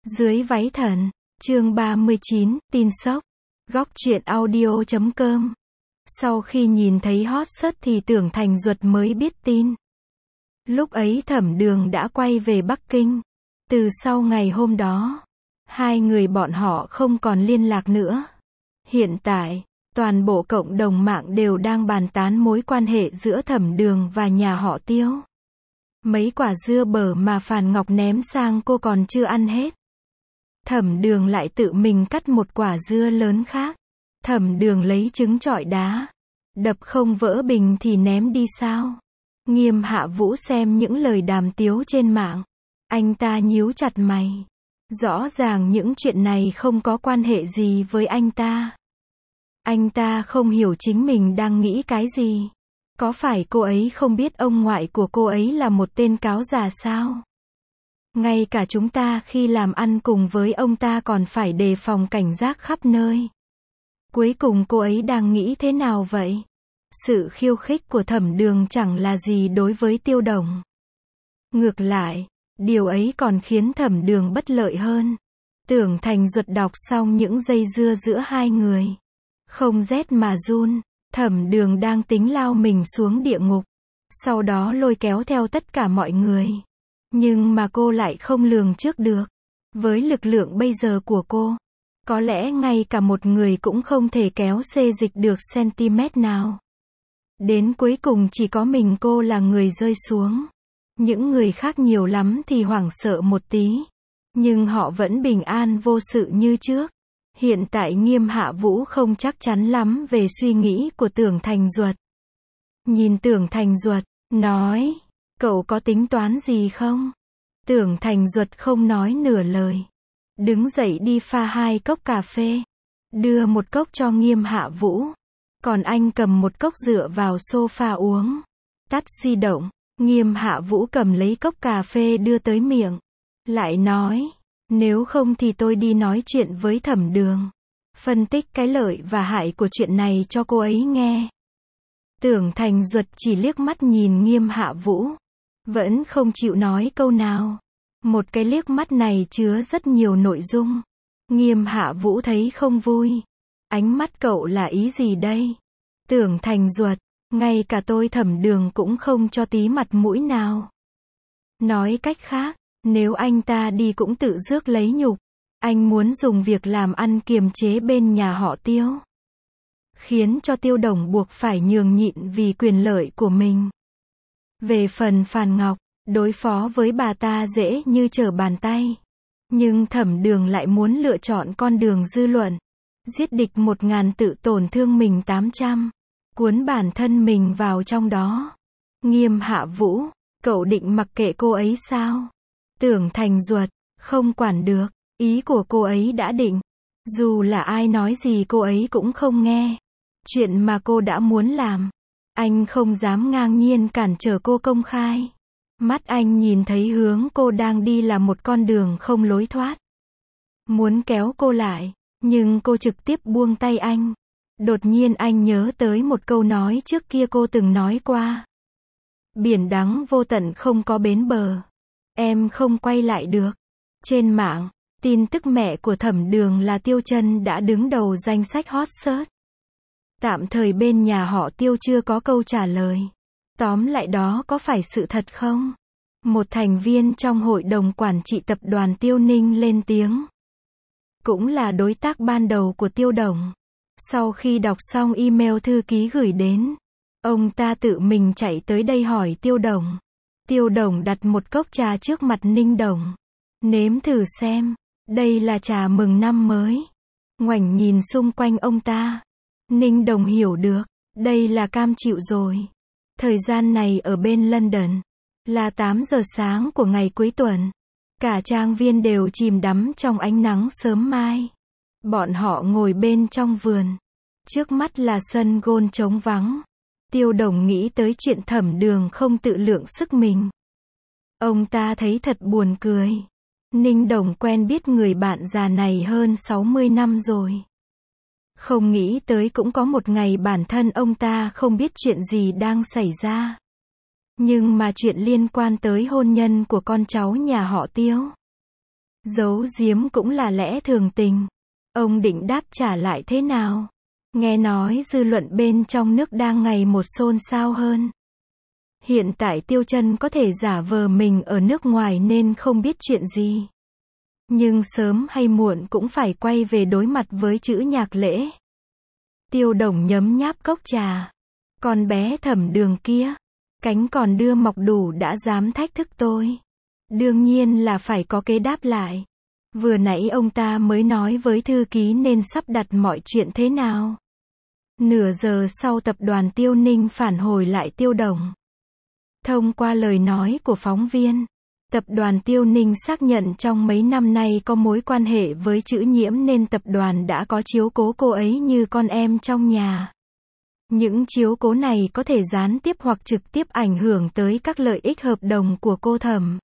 Dưới váy thần, chương 39, tin sốc. Góc truyện audio.com. Sau khi nhìn thấy hot search thì Tưởng Thành Duật mới biết tin. Lúc ấy Thẩm Đường đã quay về Bắc Kinh. Từ sau ngày hôm đó, hai người bọn họ không còn liên lạc nữa. Hiện tại, toàn bộ cộng đồng mạng đều đang bàn tán mối quan hệ giữa Thẩm Đường và nhà họ Tiêu. Mấy quả dưa bở mà Phàn Ngọc ném sang cô còn chưa ăn hết. Thẩm Đường lại tự mình cắt một quả dưa lớn khác. Thẩm Đường lấy trứng trọi đá. Đập không vỡ bình thì ném đi sao? Nghiêm Hạ Vũ xem những lời đàm tiếu trên mạng. Anh ta nhíu chặt mày. Rõ ràng những chuyện này không có quan hệ gì với anh ta. Anh ta không hiểu chính mình đang nghĩ cái gì. Có phải cô ấy không biết ông ngoại của cô ấy là một tên cáo già sao? Ngay cả chúng ta khi làm ăn cùng với ông ta còn phải đề phòng cảnh giác khắp nơi. Cuối cùng cô ấy đang nghĩ thế nào vậy? Sự khiêu khích của Thẩm Đường chẳng là gì đối với Tiêu Đồng. Ngược lại, điều ấy còn khiến Thẩm Đường bất lợi hơn. Tưởng Thành Duật đọc xong những dây dưa giữa hai người. Không rét mà run, Thẩm Đường đang tính lao mình xuống địa ngục. Sau đó lôi kéo theo tất cả mọi người. Nhưng mà cô lại không lường trước được. Với lực lượng bây giờ của cô, có lẽ ngay cả một người cũng không thể kéo xê dịch được cm nào. Đến cuối cùng chỉ có mình cô là người rơi xuống. Những người khác nhiều lắm thì hoảng sợ một tí. Nhưng họ vẫn bình an vô sự như trước. Hiện tại Nghiêm Hạ Vũ không chắc chắn lắm về suy nghĩ của Tưởng Thành Duật. Nhìn Tưởng Thành Duật, nói, cậu có tính toán gì không? Tưởng Thành Duật không nói nửa lời. Đứng dậy đi pha 2 cốc cà phê. Đưa một cốc cho Nghiêm Hạ Vũ. Còn anh cầm một cốc dựa vào sofa uống. Tắt di động. Nghiêm Hạ Vũ cầm lấy cốc cà phê đưa tới miệng. Lại nói, nếu không thì tôi đi nói chuyện với Thẩm Đường. Phân tích cái lợi và hại của chuyện này cho cô ấy nghe. Tưởng Thành Duật chỉ liếc mắt nhìn Nghiêm Hạ Vũ. Vẫn không chịu nói câu nào. Một cái liếc mắt này chứa rất nhiều nội dung. Nghiêm Hạ Vũ thấy không vui. Ánh mắt cậu là ý gì đây? Tưởng Thành Duật, ngay cả tôi Thẩm Đường cũng không cho tí mặt mũi nào. Nói cách khác, nếu anh ta đi cũng tự rước lấy nhục. Anh muốn dùng việc làm ăn kiềm chế bên nhà họ Tiêu. Khiến cho Tiêu Đồng buộc phải nhường nhịn vì quyền lợi của mình. Về phần Phàn Ngọc, đối phó với bà ta dễ như trở bàn tay. Nhưng Thẩm Đường lại muốn lựa chọn con đường dư luận. Giết địch 1000 tự tổn thương mình 800. Cuốn bản thân mình vào trong đó. Nghiêm Hạ Vũ, cậu định mặc kệ cô ấy sao? Tưởng Thành Duật, không quản được. Ý của cô ấy đã định. Dù là ai nói gì cô ấy cũng không nghe. Chuyện mà cô đã muốn làm, anh không dám ngang nhiên cản trở cô công khai. Mắt anh nhìn thấy hướng cô đang đi là một con đường không lối thoát. Muốn kéo cô lại, nhưng cô trực tiếp buông tay anh. Đột nhiên anh nhớ tới một câu nói trước kia cô từng nói qua. Biển đắng vô tận không có bến bờ. Em không quay lại được. Trên mạng, tin tức mẹ của Thẩm Đường là Tiêu Chân đã đứng đầu danh sách hot search. Tạm thời bên nhà họ Tiêu chưa có câu trả lời. Tóm lại đó có phải sự thật không? Một thành viên trong hội đồng quản trị tập đoàn Tiêu Ninh lên tiếng. Cũng là đối tác ban đầu của Tiêu Đồng. Sau khi đọc xong email thư ký gửi đến, ông ta tự mình chạy tới đây hỏi Tiêu Đồng. Tiêu Đồng đặt một cốc trà trước mặt Ninh Đồng. Nếm thử xem, đây là trà mừng năm mới. Ngoảnh nhìn xung quanh ông ta. Ninh Đồng hiểu được, đây là cam chịu rồi. Thời gian này ở bên London, là 8 giờ sáng của ngày cuối tuần. Cả trang viên đều chìm đắm trong ánh nắng sớm mai. Bọn họ ngồi bên trong vườn. Trước mắt là sân golf trống vắng. Tiêu Đồng nghĩ tới chuyện Thẩm Đường không tự lượng sức mình. Ông ta thấy thật buồn cười. Ninh Đồng quen biết người bạn già này hơn 60 năm rồi. Không nghĩ tới cũng có một ngày bản thân ông ta không biết chuyện gì đang xảy ra. Nhưng mà chuyện liên quan tới hôn nhân của con cháu nhà họ Tiêu. Giấu giếm cũng là lẽ thường tình. Ông định đáp trả lại thế nào? Nghe nói dư luận bên trong nước đang ngày một xôn xao hơn. Hiện tại Tiêu Chân có thể giả vờ mình ở nước ngoài nên không biết chuyện gì. Nhưng sớm hay muộn cũng phải quay về đối mặt với chữ Nhạc Lễ. Tiêu Đồng nhấm nháp cốc trà. Con bé Thẩm Đường kia, cánh còn đưa mọc đủ đã dám thách thức tôi. Đương nhiên là phải có kế đáp lại. Vừa nãy ông ta mới nói với thư ký nên sắp đặt mọi chuyện thế nào. Nửa giờ sau tập đoàn Tiêu Ninh phản hồi lại Tiêu Đồng. Thông qua lời nói của phóng viên, tập đoàn Tiêu Ninh xác nhận trong mấy năm nay có mối quan hệ với Chữ Nhiễm nên tập đoàn đã có chiếu cố cô ấy như con em trong nhà. Những chiếu cố này có thể gián tiếp hoặc trực tiếp ảnh hưởng tới các lợi ích hợp đồng của cô Thẩm.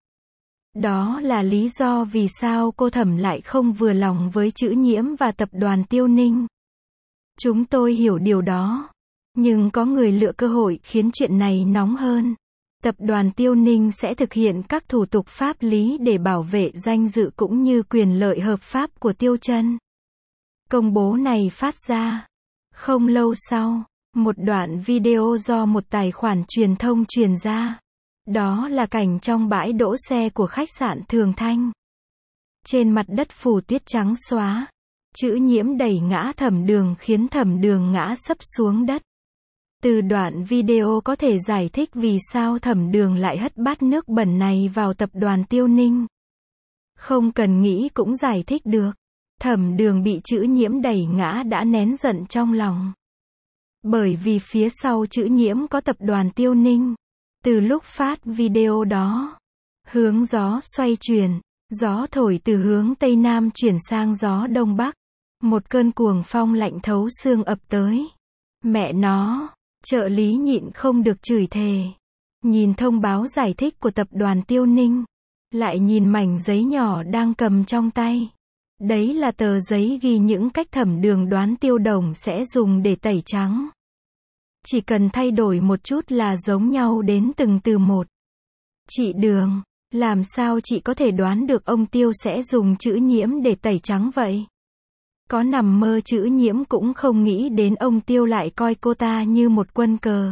Đó là lý do vì sao cô Thẩm lại không vừa lòng với Chữ Nhiễm và tập đoàn Tiêu Ninh. Chúng tôi hiểu điều đó. Nhưng có người lựa cơ hội khiến chuyện này nóng hơn. Tập đoàn Tiêu Ninh sẽ thực hiện các thủ tục pháp lý để bảo vệ danh dự cũng như quyền lợi hợp pháp của Tiêu Chân. Công bố này phát ra. Không lâu sau, một đoạn video do một tài khoản truyền thông truyền ra. Đó là cảnh trong bãi đỗ xe của khách sạn Thường Thanh. Trên mặt đất phủ tuyết trắng xóa. Chữ Nhiễm đẩy ngã Thẩm Đường khiến Thẩm Đường ngã sấp xuống đất. Từ đoạn video có thể giải thích vì sao Thẩm Đường lại hất bát nước bẩn này vào tập đoàn Tiêu Ninh. Không cần nghĩ cũng giải thích được. Thẩm Đường bị Chữ Nhiễm đẩy ngã đã nén giận trong lòng. Bởi vì phía sau Chữ Nhiễm có tập đoàn Tiêu Ninh. Từ lúc phát video đó, hướng gió xoay chuyển, gió thổi từ hướng Tây Nam chuyển sang gió Đông Bắc. Một cơn cuồng phong lạnh thấu xương ập tới. Mẹ nó, trợ lý nhịn không được chửi thề. Nhìn thông báo giải thích của tập đoàn Tiêu Ninh. Lại nhìn mảnh giấy nhỏ đang cầm trong tay. Đấy là tờ giấy ghi những cách Thẩm Đường đoán Tiêu Đồng sẽ dùng để tẩy trắng. Chỉ cần thay đổi một chút là giống nhau đến từng từ một. Chị Đường, làm sao chị có thể đoán được ông Tiêu sẽ dùng Chữ Nhiễm để tẩy trắng vậy? Có nằm mơ Chữ Nhiễm cũng không nghĩ đến ông Tiêu lại coi cô ta như một quân cờ.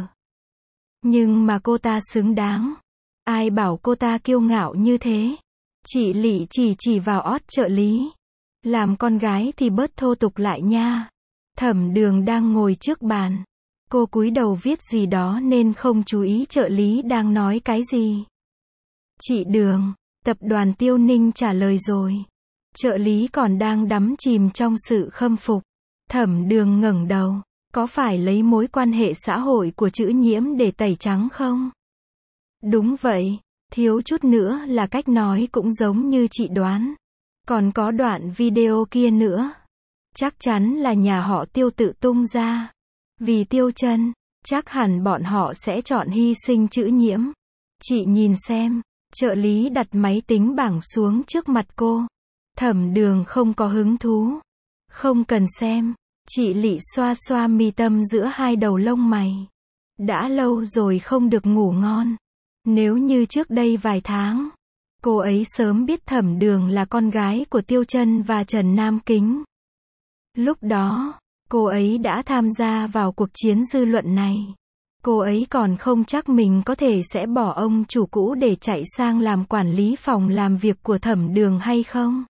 Nhưng mà cô ta xứng đáng. Ai bảo cô ta kiêu ngạo như thế? Chị Lị chỉ vào ót trợ lý. Làm con gái thì bớt thô tục lại nha. Thẩm Đường đang ngồi trước bàn. Cô cúi đầu viết gì đó nên không chú ý trợ lý đang nói cái gì. Chị Đường, tập đoàn Tiêu Ninh trả lời rồi. Trợ lý còn đang đắm chìm trong sự khâm phục. Thẩm Đường ngẩng đầu. Có phải lấy mối quan hệ xã hội của Chữ Nhiễm để tẩy trắng không? Đúng vậy, thiếu chút nữa là cách nói cũng giống như chị đoán. Còn có đoạn video kia nữa. Chắc chắn là nhà họ Tiêu tự tung ra. Vì Tiêu Chân, chắc hẳn bọn họ sẽ chọn hy sinh Chữ Nhiễm. Chị nhìn xem. Trợ lý đặt máy tính bảng xuống trước mặt cô. Thẩm Đường không có hứng thú. Không cần xem. Chị Lị xoa xoa mi tâm giữa hai đầu lông mày. Đã lâu rồi không được ngủ ngon. Nếu như trước đây vài tháng, cô ấy sớm biết Thẩm Đường là con gái của Tiêu Chân và Trần Nam Kính. Lúc đó, cô ấy đã tham gia vào cuộc chiến dư luận này. Cô ấy còn không chắc mình có thể sẽ bỏ ông chủ cũ để chạy sang làm quản lý phòng làm việc của Thẩm Đường hay không.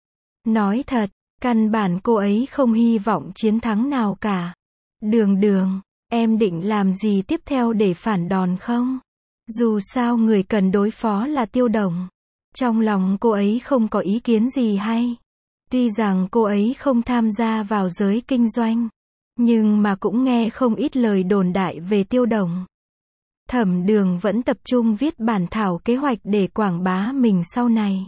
Nói thật, căn bản cô ấy không hy vọng chiến thắng nào cả. Đường, em định làm gì tiếp theo để phản đòn không? Dù sao người cần đối phó là Tiêu Đồng. Trong lòng cô ấy không có ý kiến gì hay. Tuy rằng cô ấy không tham gia vào giới kinh doanh, nhưng mà cũng nghe không ít lời đồn đại về Tiêu Đồng. Thẩm Đường vẫn tập trung viết bản thảo kế hoạch để quảng bá mình sau này.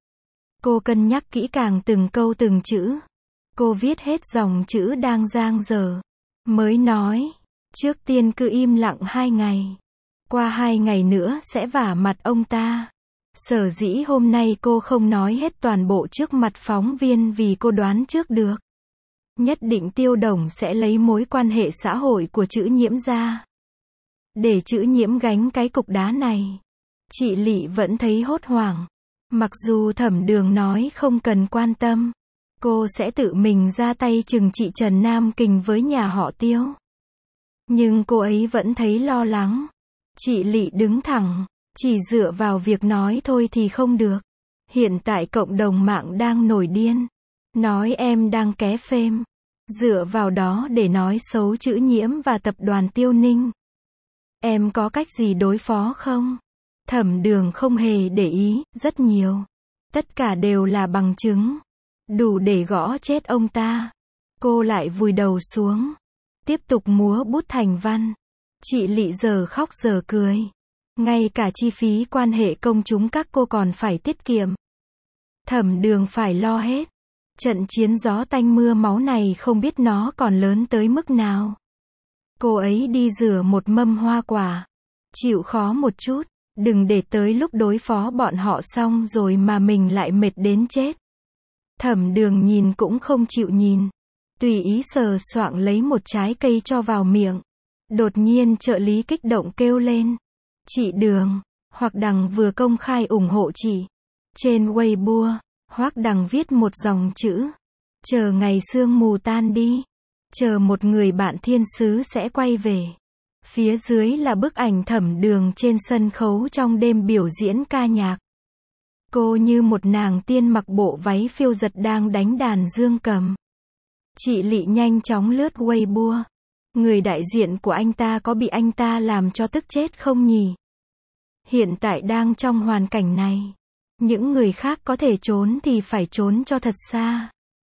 Cô cân nhắc kỹ càng từng câu từng chữ. Cô viết hết dòng chữ đang dang dở. Mới nói, trước tiên cứ im lặng 2 ngày. Qua 2 ngày nữa sẽ vả mặt ông ta. Sở dĩ hôm nay cô không nói hết toàn bộ trước mặt phóng viên vì cô đoán trước được. Nhất định Tiêu Đồng sẽ lấy mối quan hệ xã hội của Chữ Nhiễm ra. Để Chữ Nhiễm gánh cái cục đá này. Chị Lị vẫn thấy hốt hoảng. Mặc dù Thẩm Đường nói không cần quan tâm, cô sẽ tự mình ra tay trừng trị Trần Nam Kình với nhà họ Tiêu. Nhưng cô ấy vẫn thấy lo lắng. Chị Lị đứng thẳng, chỉ dựa vào việc nói thôi thì không được. Hiện tại cộng đồng mạng đang nổi điên, nói em đang ké phêm, dựa vào đó để nói xấu chữ Nhiễm và tập đoàn Tiêu Ninh. Em có cách gì đối phó không? Thẩm Đường không hề để ý, rất nhiều. Tất cả đều là bằng chứng, đủ để gõ chết ông ta. Cô lại vùi đầu xuống, tiếp tục múa bút thành văn. Chị Lị giờ khóc giờ cười. Ngay cả chi phí quan hệ công chúng các cô còn phải tiết kiệm. Thẩm Đường phải lo hết. Trận chiến gió tanh mưa máu này không biết nó còn lớn tới mức nào. Cô ấy đi rửa một mâm hoa quả. Chịu khó một chút, đừng để tới lúc đối phó bọn họ xong rồi mà mình lại mệt đến chết. Thẩm Đường nhìn cũng không chịu nhìn. Tùy ý sờ soạng lấy một trái cây cho vào miệng. Đột nhiên trợ lý kích động kêu lên. Chị Đường, Hoắc Đằng vừa công khai ủng hộ chị. Trên Weibo, Hoắc Đằng viết một dòng chữ. Chờ ngày sương mù tan đi. Chờ một người bạn thiên sứ sẽ quay về. Phía dưới là bức ảnh Thẩm Đường trên sân khấu trong đêm biểu diễn ca nhạc. Cô như một nàng tiên mặc bộ váy phiêu giật đang đánh đàn dương cầm. Chị Lị nhanh chóng lướt Weibo. Người đại diện của anh ta có bị anh ta làm cho tức chết không nhỉ? Hiện tại đang trong hoàn cảnh này. Những người khác có thể trốn thì phải trốn cho thật xa.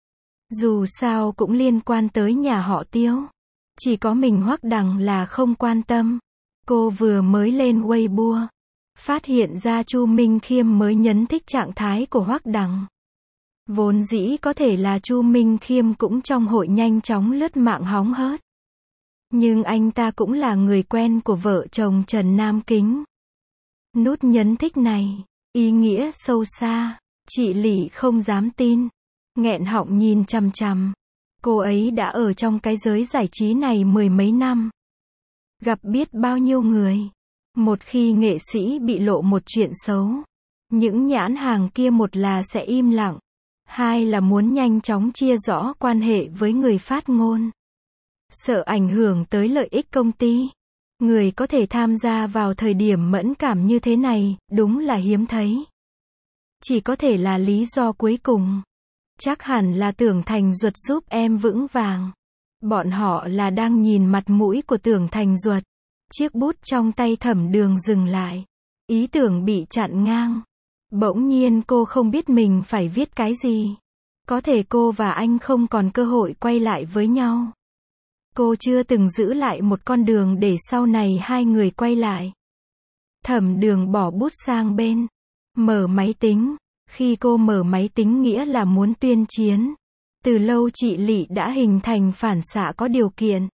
Dù sao cũng liên quan tới nhà họ Tiêu. Chỉ có mình Hoắc Đằng là không quan tâm. Cô vừa mới lên Weibo, phát hiện ra Chu Minh Khiêm mới nhấn thích trạng thái của Hoắc Đằng. Vốn dĩ có thể là Chu Minh Khiêm cũng trong hội nhanh chóng lướt mạng hóng hớt. Nhưng anh ta cũng là người quen của vợ chồng Trần Nam Kính. Nút nhấn thích này, ý nghĩa sâu xa. Chị Lị không dám tin. Nghẹn họng nhìn chằm chằm. Cô ấy đã ở trong cái giới giải trí này mười mấy năm. Gặp biết bao nhiêu người. Một khi nghệ sĩ bị lộ một chuyện xấu, những nhãn hàng kia một là sẽ im lặng. Hai là muốn nhanh chóng chia rõ quan hệ với người phát ngôn. Sợ ảnh hưởng tới lợi ích công ty. Người có thể tham gia vào thời điểm mẫn cảm như thế này, đúng là hiếm thấy. Chỉ có thể là lý do cuối cùng. Chắc hẳn là Tưởng Thành Duật giúp em vững vàng. Bọn họ là đang nhìn mặt mũi của Tưởng Thành Duật. Chiếc bút trong tay Thẩm Đường dừng lại. Ý tưởng bị chặn ngang. Bỗng nhiên cô không biết mình phải viết cái gì. Có thể cô và anh không còn cơ hội quay lại với nhau. Cô chưa từng giữ lại một con đường để sau này hai người quay lại. Thẩm Đường bỏ bút sang bên. Mở máy tính. Khi cô mở máy tính nghĩa là muốn tuyên chiến. Từ lâu chị Lị đã hình thành phản xạ có điều kiện.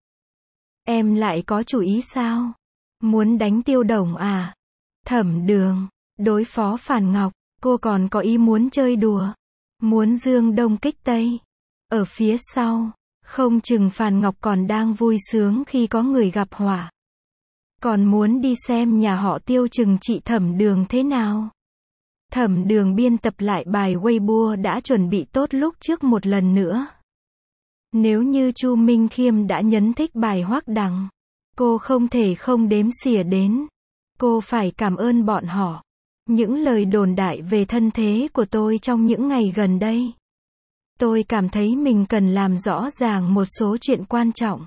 Em lại có chủ ý sao? Muốn đánh Tiêu Đồng à? Thẩm Đường, đối phó Phản Ngọc, cô còn có ý muốn chơi đùa. Muốn dương đông kích tây. Ở phía sau, không chừng Phản Ngọc còn đang vui sướng khi có người gặp họa. Còn muốn đi xem nhà họ Tiêu trừng trị Thẩm Đường thế nào? Thẩm Đường biên tập lại bài Weibo đã chuẩn bị tốt lúc trước một lần nữa. Nếu như Chu Minh Khiêm đã nhấn thích bài Hoắc Đằng, cô không thể không đếm xỉa đến. Cô phải cảm ơn bọn họ. Những lời đồn đại về thân thế của tôi trong những ngày gần đây. Tôi cảm thấy mình cần làm rõ ràng một số chuyện quan trọng.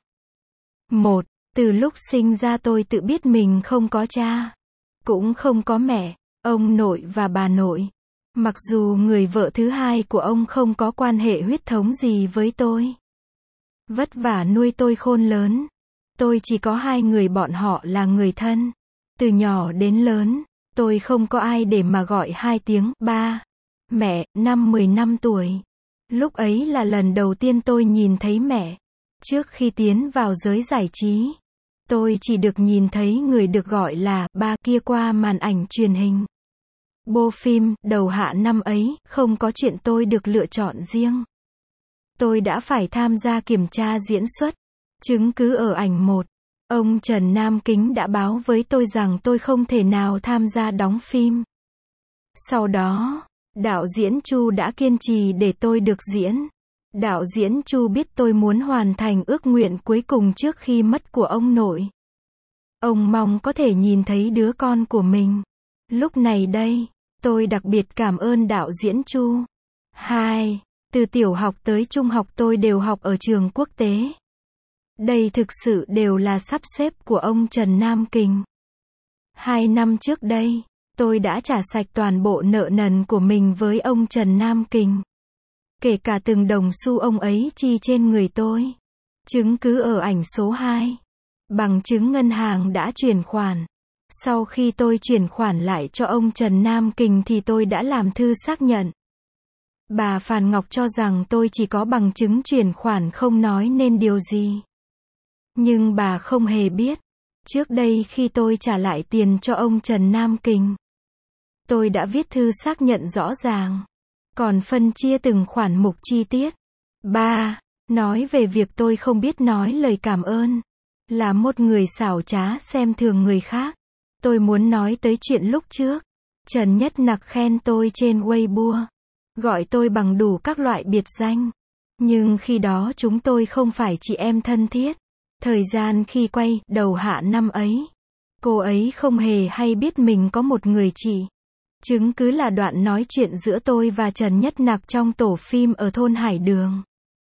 1. Từ lúc sinh ra tôi tự biết mình không có cha, cũng không có mẹ, ông nội và bà nội. Mặc dù người vợ thứ hai của ông không có quan hệ huyết thống gì với tôi. Vất vả nuôi tôi khôn lớn. Tôi chỉ có hai người, bọn họ là người thân. Từ nhỏ đến lớn, tôi không có ai để mà gọi hai tiếng ba, mẹ. Năm 10 năm tuổi. Lúc ấy là lần đầu tiên tôi nhìn thấy mẹ. Trước khi tiến vào giới giải trí, tôi chỉ được nhìn thấy người được gọi là ba kia qua màn ảnh truyền hình. Bộ phim, đầu hạ năm ấy, không có chuyện tôi được lựa chọn riêng. Tôi đã phải tham gia kiểm tra diễn xuất. Chứng cứ ở ảnh 1. Ông Trần Nam Kính đã báo với tôi rằng tôi không thể nào tham gia đóng phim. Sau đó, đạo diễn Chu đã kiên trì để tôi được diễn. Đạo diễn Chu biết tôi muốn hoàn thành ước nguyện cuối cùng trước khi mất của ông nội. Ông mong có thể nhìn thấy đứa con của mình. Lúc này đây, tôi đặc biệt cảm ơn đạo diễn Chu. 2. Từ tiểu học tới trung học tôi đều học ở trường quốc tế. Đây thực sự đều là sắp xếp của ông Trần Nam Kình. 2 năm trước đây, tôi đã trả sạch toàn bộ nợ nần của mình với ông Trần Nam Kình. Kể cả từng đồng xu ông ấy chi trên người tôi. Chứng cứ ở ảnh số 2. Bằng chứng ngân hàng đã chuyển khoản. Sau khi tôi chuyển khoản lại cho ông Trần Nam Kình thì tôi đã làm thư xác nhận. Bà Phan Ngọc cho rằng tôi chỉ có bằng chứng chuyển khoản không nói nên điều gì. Nhưng bà không hề biết. Trước đây khi tôi trả lại tiền cho ông Trần Nam Kình, tôi đã viết thư xác nhận rõ ràng. Còn phân chia từng khoản mục chi tiết. 3. Nói về việc tôi không biết nói lời cảm ơn. Là một người xảo trá xem thường người khác. Tôi muốn nói tới chuyện lúc trước. Trần Nhất Nặc khen tôi trên Weibo. Gọi tôi bằng đủ các loại biệt danh. Nhưng khi đó chúng tôi không phải chị em thân thiết. Thời gian khi quay đầu hạ năm ấy, cô ấy không hề hay biết mình có một người chị. Chứng cứ là đoạn nói chuyện giữa tôi và Trần Nhất Nặc trong tổ phim ở thôn Hải Đường.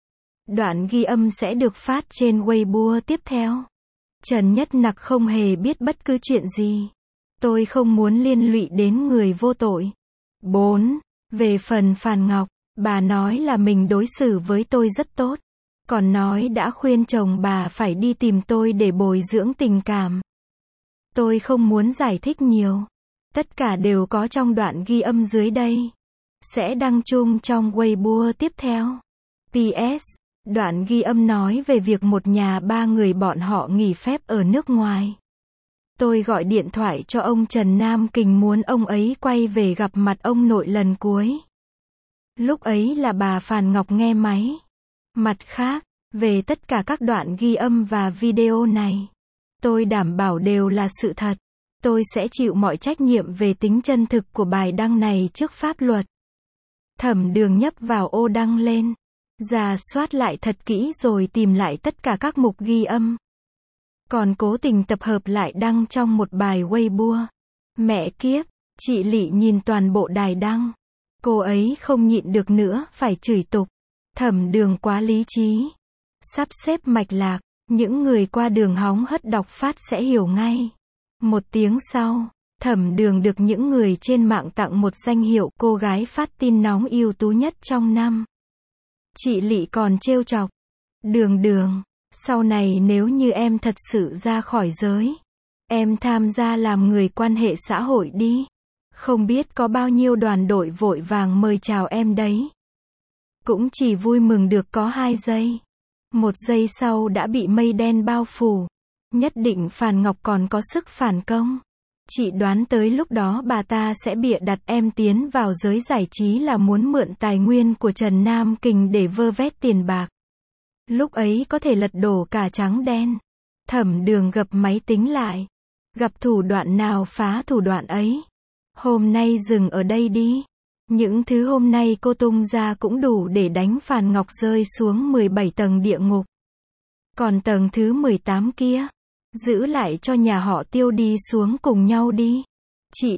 Đoạn ghi âm sẽ được phát trên Weibo tiếp theo. Trần Nhất Nặc không hề biết bất cứ chuyện gì. Tôi không muốn liên lụy đến người vô tội. 4. Về phần Phan Ngọc, bà nói là mình đối xử với tôi rất tốt. Còn nói đã khuyên chồng bà phải đi tìm tôi để bồi dưỡng tình cảm. Tôi không muốn giải thích nhiều. Tất cả đều có trong đoạn ghi âm dưới đây. Sẽ đăng chung trong Weibo tiếp theo. PS. Đoạn ghi âm nói về việc một nhà ba người bọn họ nghỉ phép ở nước ngoài. Tôi gọi điện thoại cho ông Trần Nam Kình muốn ông ấy quay về gặp mặt ông nội lần cuối. Lúc ấy là bà Phan Ngọc nghe máy. Mặt khác, về tất cả các đoạn ghi âm và video này, tôi đảm bảo đều là sự thật. Tôi sẽ chịu mọi trách nhiệm về tính chân thực của bài đăng này trước pháp luật. Thẩm Đường nhấp vào ô đăng lên, rà soát lại thật kỹ rồi tìm lại tất cả các mục ghi âm. Còn cố tình tập hợp lại đăng trong một bài Weibo. Mẹ kiếp, chị Lị nhìn toàn bộ đài đăng. Cô ấy không nhịn được nữa, phải chửi tục. Thẩm Đường quá lý trí. Sắp xếp mạch lạc, những người qua đường hóng hớt đọc phát sẽ hiểu ngay. 1 tiếng sau, Thẩm Đường được những người trên mạng tặng một danh hiệu cô gái phát tin nóng ưu tú nhất trong năm. Chị Lị còn trêu chọc. Đường, sau này nếu như em thật sự ra khỏi giới, em tham gia làm người quan hệ xã hội đi. Không biết có bao nhiêu đoàn đội vội vàng mời chào em đấy. Cũng chỉ vui mừng được có 2 giây. 1 giây sau đã bị mây đen bao phủ. Nhất định Phan Ngọc còn có sức phản công. Chị đoán tới lúc đó bà ta sẽ bịa đặt em tiến vào giới giải trí là muốn mượn tài nguyên của Trần Nam Kình để vơ vét tiền bạc. Lúc ấy có thể lật đổ cả trắng đen. Thẩm Đường gập máy tính lại. Gặp thủ đoạn nào phá thủ đoạn ấy. Hôm nay dừng ở đây đi. Những thứ hôm nay cô tung ra cũng đủ để đánh Phan Ngọc rơi xuống 17 tầng địa ngục. Còn tầng thứ 18 kia, giữ lại cho nhà họ Tiêu đi xuống cùng nhau đi. Chị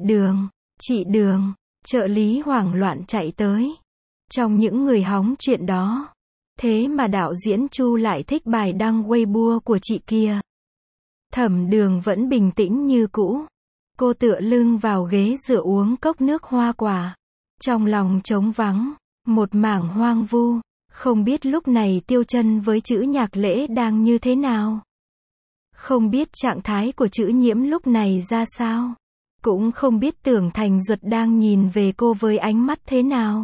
Đường, trợ lý hoảng loạn chạy tới. Trong những người hóng chuyện đó, thế mà đạo diễn Chu lại thích bài đăng Weibo của chị kia. Thẩm Đường vẫn bình tĩnh như cũ. Cô tựa lưng vào ghế dựa uống cốc nước hoa quả. Trong lòng trống vắng, một mảng hoang vu. Không biết lúc này Tiêu Chân với Chữ Nhạc Lễ đang như thế nào. Không biết trạng thái của Chữ Nhiễm lúc này ra sao. Cũng không biết Tưởng Thành Duật đang nhìn về cô với ánh mắt thế nào.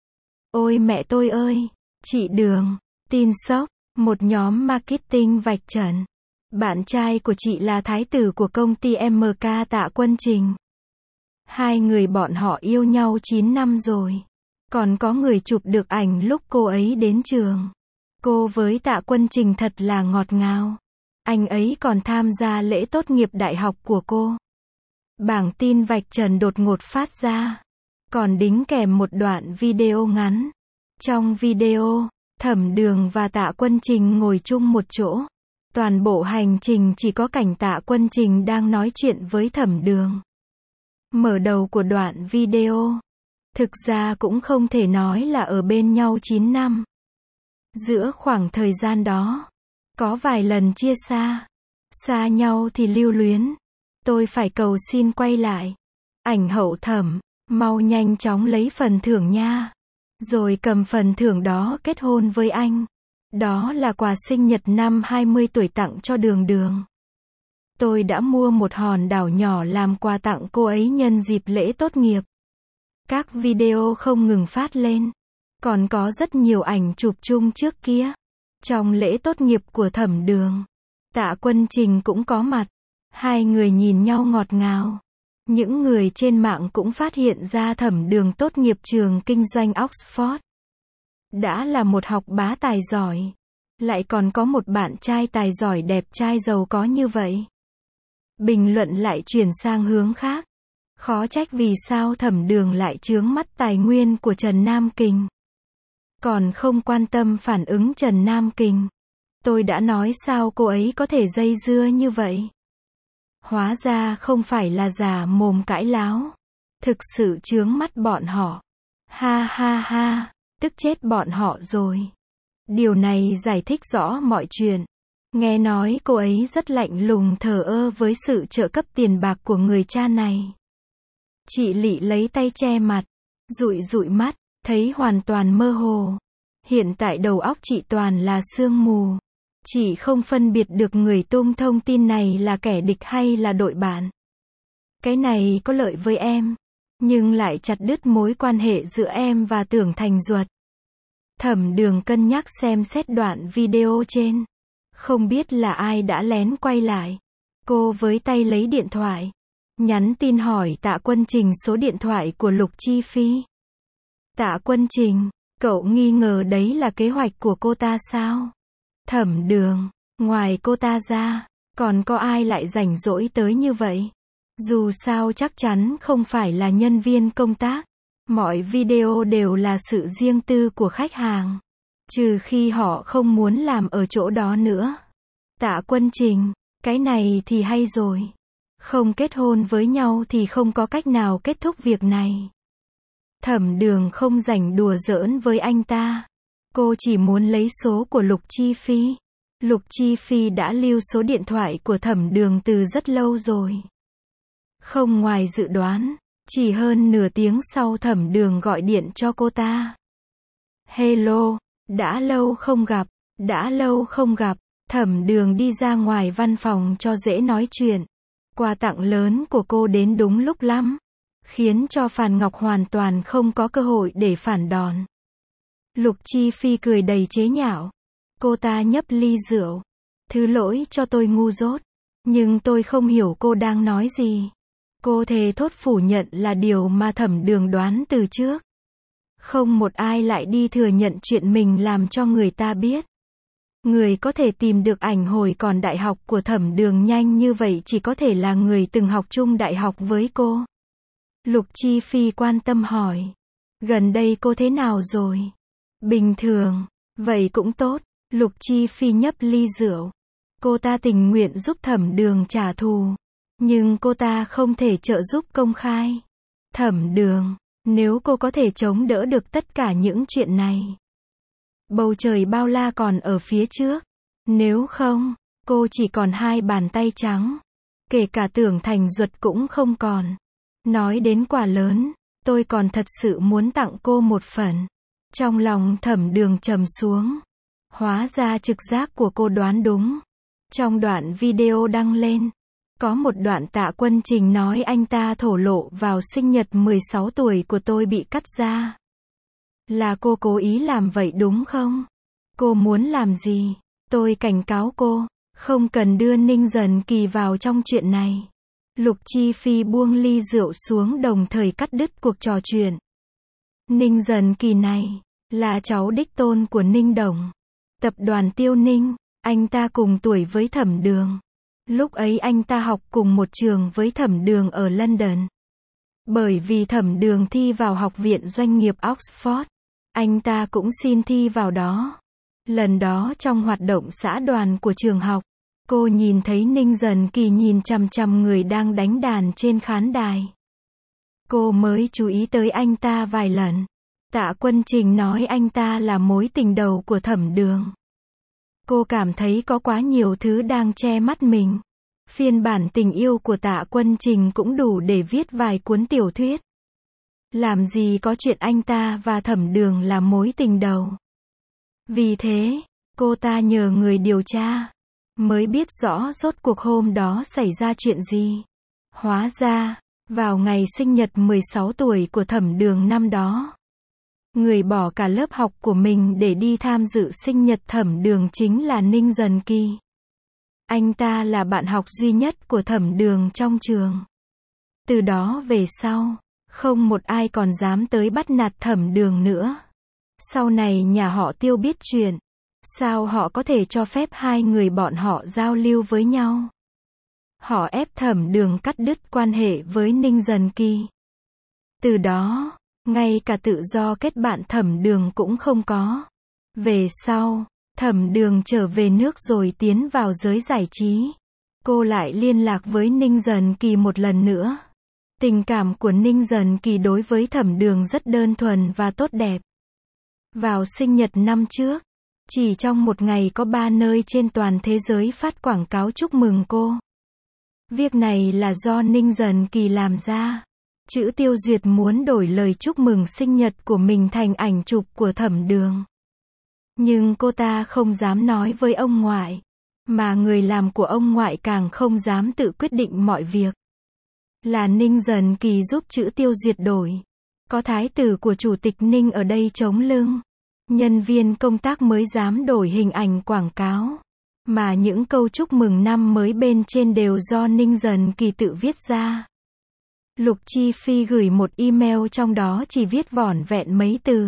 Ôi mẹ tôi ơi! Chị Đường, tin sốc, một nhóm marketing vạch trần. Bạn trai của chị là thái tử của công ty MK Tạ Quân Trình. 2 người bọn họ yêu nhau 9 năm rồi. Còn có người chụp được ảnh lúc cô ấy đến trường. Cô với Tạ Quân Trình thật là ngọt ngào. Anh ấy còn tham gia lễ tốt nghiệp đại học của cô. Bảng tin vạch trần đột ngột phát ra. còn đính kèm một đoạn video ngắn. Trong video, Thẩm Đường và Tạ Quân Trình ngồi chung một chỗ. Toàn bộ hành trình chỉ có cảnh Tạ Quân Trình đang nói chuyện với Thẩm Đường. Mở đầu của đoạn video, thực ra cũng không thể nói là ở bên nhau 9 năm. Giữa khoảng thời gian đó, có vài lần chia xa. Xa nhau thì lưu luyến. Tôi phải cầu xin quay lại. Ảnh hậu Thẩm, mau nhanh chóng lấy phần thưởng nha. Rồi cầm phần thưởng đó kết hôn với anh. Đó là quà sinh nhật năm 20 tuổi tặng cho Đường Đường. Tôi đã mua một hòn đảo nhỏ làm quà tặng cô ấy nhân dịp lễ tốt nghiệp. Các video không ngừng phát lên. Còn có rất nhiều ảnh chụp chung trước kia. Trong lễ tốt nghiệp của Thẩm Đường, Tạ Quân Trình cũng có mặt. Hai người nhìn nhau ngọt ngào. Những người trên mạng cũng phát hiện ra Thẩm Đường tốt nghiệp trường kinh doanh Oxford. Đã là một học bá tài giỏi. Lại còn có một bạn trai tài giỏi đẹp trai giàu có như vậy. Bình luận lại chuyển sang hướng khác. Khó trách vì sao Thẩm Đường lại chướng mắt tài nguyên của Trần Nam Kình. Còn không quan tâm phản ứng Trần Nam Kình. Tôi đã nói sao cô ấy có thể dây dưa như vậy. Hóa ra không phải là giả mồm cãi láo. Thực sự chướng mắt bọn họ. Ha ha ha, tức chết bọn họ rồi. Điều này giải thích rõ mọi chuyện. Nghe nói cô ấy rất lạnh lùng thờ ơ với sự trợ cấp tiền bạc của người cha này. Chị Lị lấy tay che mặt, dụi dụi mắt, thấy hoàn toàn mơ hồ. Hiện tại đầu óc chị toàn là sương mù. Chị không phân biệt được người tung thông tin này là kẻ địch hay là đội bạn. Cái này có lợi với em, nhưng lại chặt đứt mối quan hệ giữa em và Tưởng Thành Duật. Thẩm Đường cân nhắc xem xét đoạn video trên. Không biết là ai đã lén quay lại. Cô với tay lấy điện thoại. Nhắn tin hỏi Tạ Quân Trình số điện thoại của Lục Chi Phi. Tạ Quân Trình, cậu nghi ngờ đấy là kế hoạch của cô ta sao? Thẩm Đường, ngoài cô ta ra, còn có ai lại rảnh rỗi tới như vậy? Dù sao chắc chắn không phải là nhân viên công tác. Mọi video đều là sự riêng tư của khách hàng. Trừ khi họ không muốn làm ở chỗ đó nữa. Tạ Quân Trình, cái này thì hay rồi. Không kết hôn với nhau thì không có cách nào kết thúc việc này. Thẩm Đường không rảnh đùa giỡn với anh ta. Cô chỉ muốn lấy số của Lục Chi Phi. Lục Chi Phi đã lưu số điện thoại của Thẩm Đường từ rất lâu rồi. Không ngoài dự đoán, chỉ hơn nửa tiếng sau Thẩm Đường gọi điện cho cô ta. Hello, đã lâu không gặp, đã lâu không gặp. Thẩm Đường đi ra ngoài văn phòng cho dễ nói chuyện. Quà tặng lớn của cô đến đúng lúc lắm, khiến cho Phàn Ngọc hoàn toàn không có cơ hội để phản đòn. Lục Chi Phi cười đầy chế nhạo. Cô ta nhấp ly rượu. Thứ lỗi cho tôi ngu dốt. Nhưng tôi không hiểu cô đang nói gì. Cô thề thốt phủ nhận là điều mà Thẩm Đường đoán từ trước. Không một ai lại đi thừa nhận chuyện mình làm cho người ta biết. Người có thể tìm được ảnh hồi còn đại học của Thẩm Đường nhanh như vậy chỉ có thể là người từng học chung đại học với cô. Lục Chi Phi quan tâm hỏi. Gần đây cô thế nào rồi? Bình thường. Vậy cũng tốt. Lục Chi Phi nhấp ly rượu. Cô ta tình nguyện giúp Thẩm Đường trả thù. Nhưng cô ta không thể trợ giúp công khai. Thẩm Đường, nếu cô có thể chống đỡ được tất cả những chuyện này. Bầu trời bao la còn ở phía trước. Nếu không, cô chỉ còn hai bàn tay trắng. Kể cả Tưởng Thành Duật cũng không còn. Nói đến quà lớn, tôi còn thật sự muốn tặng cô một phần. Trong lòng Thẩm Đường trầm xuống. Hóa ra trực giác của cô đoán đúng. Trong đoạn video đăng lên, có một đoạn Tạ Quân Trình nói anh ta thổ lộ vào sinh nhật 16 tuổi của tôi bị cắt ra. Là cô cố ý làm vậy đúng không? Cô muốn làm gì? Tôi cảnh cáo cô, không cần đưa Ninh Dần Kỳ vào trong chuyện này. Lục Chi Phi buông ly rượu xuống đồng thời cắt đứt cuộc trò chuyện. Ninh Dần Kỳ này, là cháu đích tôn của Ninh Đồng. Tập đoàn Tiêu Ninh, anh ta cùng tuổi với Thẩm Đường. Lúc ấy anh ta học cùng một trường với Thẩm Đường ở London. Bởi vì Thẩm Đường thi vào Học viện Doanh nghiệp Oxford, anh ta cũng xin thi vào đó. Lần đó trong hoạt động xã đoàn của trường học, cô nhìn thấy Ninh Dần Kỳ nhìn chằm chằm người đang đánh đàn trên khán đài. Cô mới chú ý tới anh ta vài lần. Tạ Quân Trình nói anh ta là mối tình đầu của Thẩm Đường. Cô cảm thấy có quá nhiều thứ đang che mắt mình. Phiên bản tình yêu của Tạ Quân Trình cũng đủ để viết vài cuốn tiểu thuyết. Làm gì có chuyện anh ta và Thẩm Đường là mối tình đầu. Vì thế, cô ta nhờ người điều tra, mới biết rõ rốt cuộc hôm đó xảy ra chuyện gì. Hóa ra, vào ngày sinh nhật 16 tuổi của Thẩm Đường năm đó, người bỏ cả lớp học của mình để đi tham dự sinh nhật Thẩm Đường chính là Ninh Dần Kỳ. Anh ta là bạn học duy nhất của Thẩm Đường trong trường. Từ đó về sau, không một ai còn dám tới bắt nạt Thẩm Đường nữa. Sau này nhà họ Tiêu biết chuyện, sao họ có thể cho phép hai người bọn họ giao lưu với nhau? Họ ép Thẩm Đường cắt đứt quan hệ với Ninh Dần Kỳ. Từ đó, ngay cả tự do kết bạn Thẩm Đường cũng không có. Về sau, Thẩm Đường trở về nước rồi tiến vào giới giải trí. Cô lại liên lạc với Ninh Dần Kỳ một lần nữa. Tình cảm của Ninh Dần Kỳ đối với Thẩm Đường rất đơn thuần và tốt đẹp. Vào sinh nhật năm trước, chỉ trong một ngày có 3 nơi trên toàn thế giới phát quảng cáo chúc mừng cô. Việc này là do Ninh Dần Kỳ làm ra. Chữ tiêu duyệt muốn đổi lời chúc mừng sinh nhật của mình thành ảnh chụp của Thẩm Đường. Nhưng cô ta không dám nói với ông ngoại. Mà người làm của ông ngoại càng không dám tự quyết định mọi việc. Là Ninh Dần Kỳ giúp chữ tiêu duyệt đổi. Có thái tử của chủ tịch Ninh ở đây chống lưng. Nhân viên công tác mới dám đổi hình ảnh quảng cáo. Mà những câu chúc mừng năm mới bên trên đều do Ninh Dần Kỳ tự viết ra. Lục Chi Phi gửi một email trong đó chỉ viết vỏn vẹn mấy từ.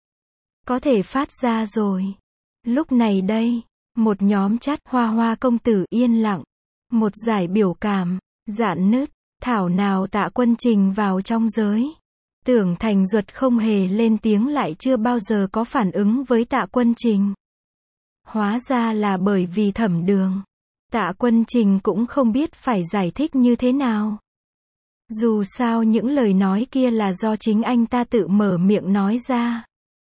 Có thể phát ra rồi. Lúc này đây, một nhóm chat Hoa Hoa công tử yên lặng. Một giải biểu cảm, rạn nứt, thảo nào Tạ Quân Trình vào trong giới. Tưởng Thành Duật không hề lên tiếng lại chưa bao giờ có phản ứng với Tạ Quân Trình. Hóa ra là bởi vì Thẩm Đường. Tạ Quân Trình cũng không biết phải giải thích như thế nào. Dù sao những lời nói kia là do chính anh ta tự mở miệng nói ra.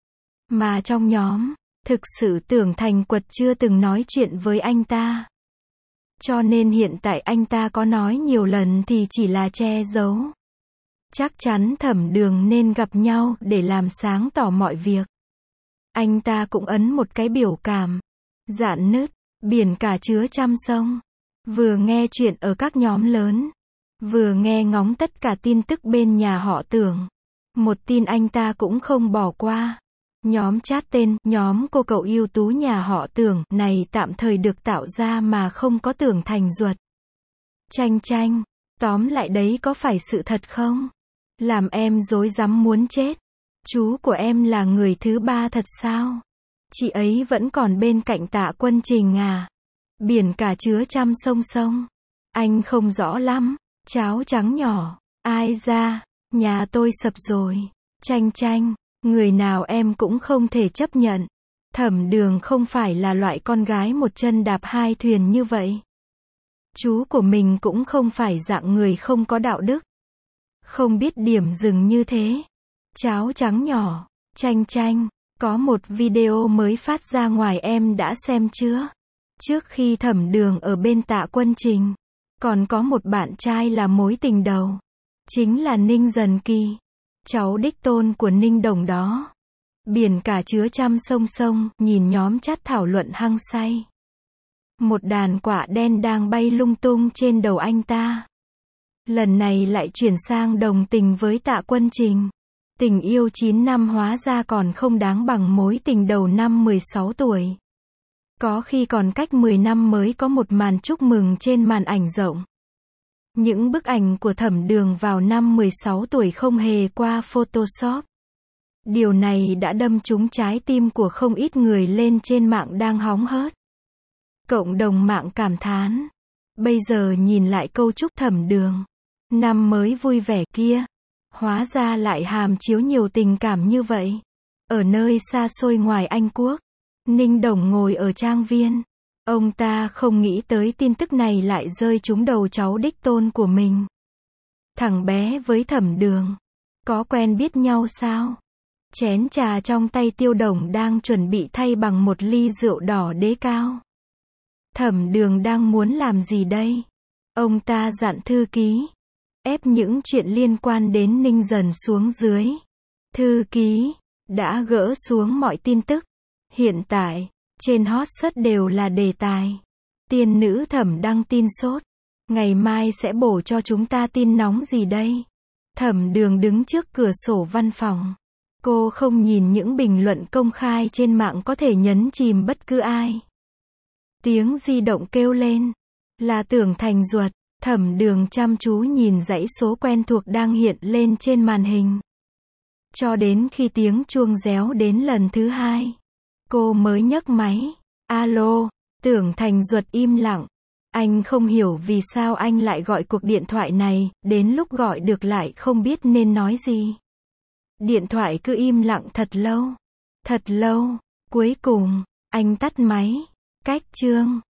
Mà trong nhóm, thực sự Tưởng Thành Quật chưa từng nói chuyện với anh ta. Cho nên hiện tại anh ta có nói nhiều lần thì chỉ là che giấu. Chắc chắn Thẩm Đường nên gặp nhau để làm sáng tỏ mọi việc. Anh ta cũng ấn một cái biểu cảm. Rạn nứt, biển cả chứa trăm sông. Vừa nghe chuyện ở các nhóm lớn. Vừa nghe ngóng tất cả tin tức bên nhà họ Tưởng. Một tin anh ta cũng không bỏ qua. Nhóm chat tên, nhóm cô cậu ưu tú nhà họ Tưởng này tạm thời được tạo ra mà không có Tưởng Thành Duật. Chanh, tóm lại đấy có phải sự thật không? Làm em rối rắm muốn chết. Chú của em là người thứ ba thật sao? Chị ấy vẫn còn bên cạnh Tạ Quân Trình à? Biển cả chứa trăm sông. Anh không rõ lắm. Cháo trắng nhỏ. Ai ra? Nhà tôi sập rồi. Chanh, người nào em cũng không thể chấp nhận. Thẩm Đường không phải là loại con gái một chân đạp hai thuyền như vậy. Chú của mình cũng không phải dạng người không có đạo đức. Không biết điểm dừng như thế. Cháo trắng nhỏ. Chanh, có một video mới phát ra ngoài em đã xem chưa? Trước khi Thẩm Đường ở bên Tạ Quân Trình, còn có một bạn trai là mối tình đầu. Chính là Ninh Dần Kỳ. Cháu đích tôn của Ninh Đồng đó. Biển cả chứa trăm sông, nhìn nhóm chat thảo luận hăng say. Một đàn quạ đen đang bay lung tung trên đầu anh ta. Lần này lại chuyển sang đồng tình với Tạ Quân Trình. Tình yêu 9 năm hóa ra còn không đáng bằng mối tình đầu năm 16 tuổi. Có khi còn cách 10 năm mới có một màn chúc mừng trên màn ảnh rộng. Những bức ảnh của Thẩm Đường vào năm 16 tuổi không hề qua Photoshop. Điều này đã đâm trúng trái tim của không ít người lên trên mạng đang hóng hớt. Cộng đồng mạng cảm thán. Bây giờ nhìn lại câu chúc Thẩm Đường năm mới vui vẻ kia. Hóa ra lại hàm chứa nhiều tình cảm như vậy. Ở nơi xa xôi ngoài Anh Quốc, Ninh Đồng ngồi ở trang viên. Ông ta không nghĩ tới tin tức này lại rơi trúng đầu cháu đích tôn của mình. Thằng bé với Thẩm Đường, có quen biết nhau sao? Chén trà trong tay Tiêu Đồng đang chuẩn bị thay bằng một ly rượu đỏ đế cao. Thẩm Đường đang muốn làm gì đây? Ông ta dặn thư ký, ép những chuyện liên quan đến Ninh Dần xuống dưới. Thư ký đã gỡ xuống mọi tin tức. Hiện tại, trên hot search đều là đề tài. Tiên nữ Thẩm đăng tin sốt. Ngày mai sẽ bổ cho chúng ta tin nóng gì đây? Thẩm Đường đứng trước cửa sổ văn phòng. Cô không nhìn những bình luận công khai trên mạng có thể nhấn chìm bất cứ ai. Tiếng di động kêu lên. Là Tưởng Thành Duật. Thẩm Đường chăm chú nhìn dãy số quen thuộc đang hiện lên trên màn hình. Cho đến khi tiếng chuông réo đến lần thứ 2. Cô mới nhấc máy. Alo, Tưởng Thành Duật im lặng. Anh không hiểu vì sao anh lại gọi cuộc điện thoại này, đến lúc gọi được lại không biết nên nói gì. Điện thoại cứ im lặng thật lâu. Thật lâu. Cuối cùng, anh tắt máy. Cách chương